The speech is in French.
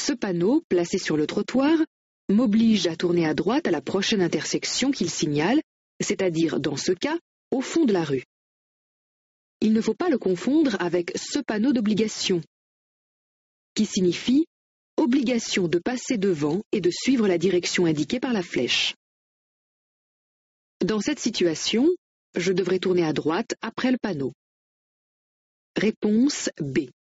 Ce panneau, placé sur le trottoir, m'oblige à tourner à droite à la prochaine intersection qu'il signale, c'est-à-dire, dans ce cas, au fond de la rue. Il ne faut pas le confondre avec ce panneau d'obligation, qui signifie obligation de passer devant et de suivre la direction indiquée par la flèche. Dans cette situation, je devrais tourner à droite après le panneau. Réponse B.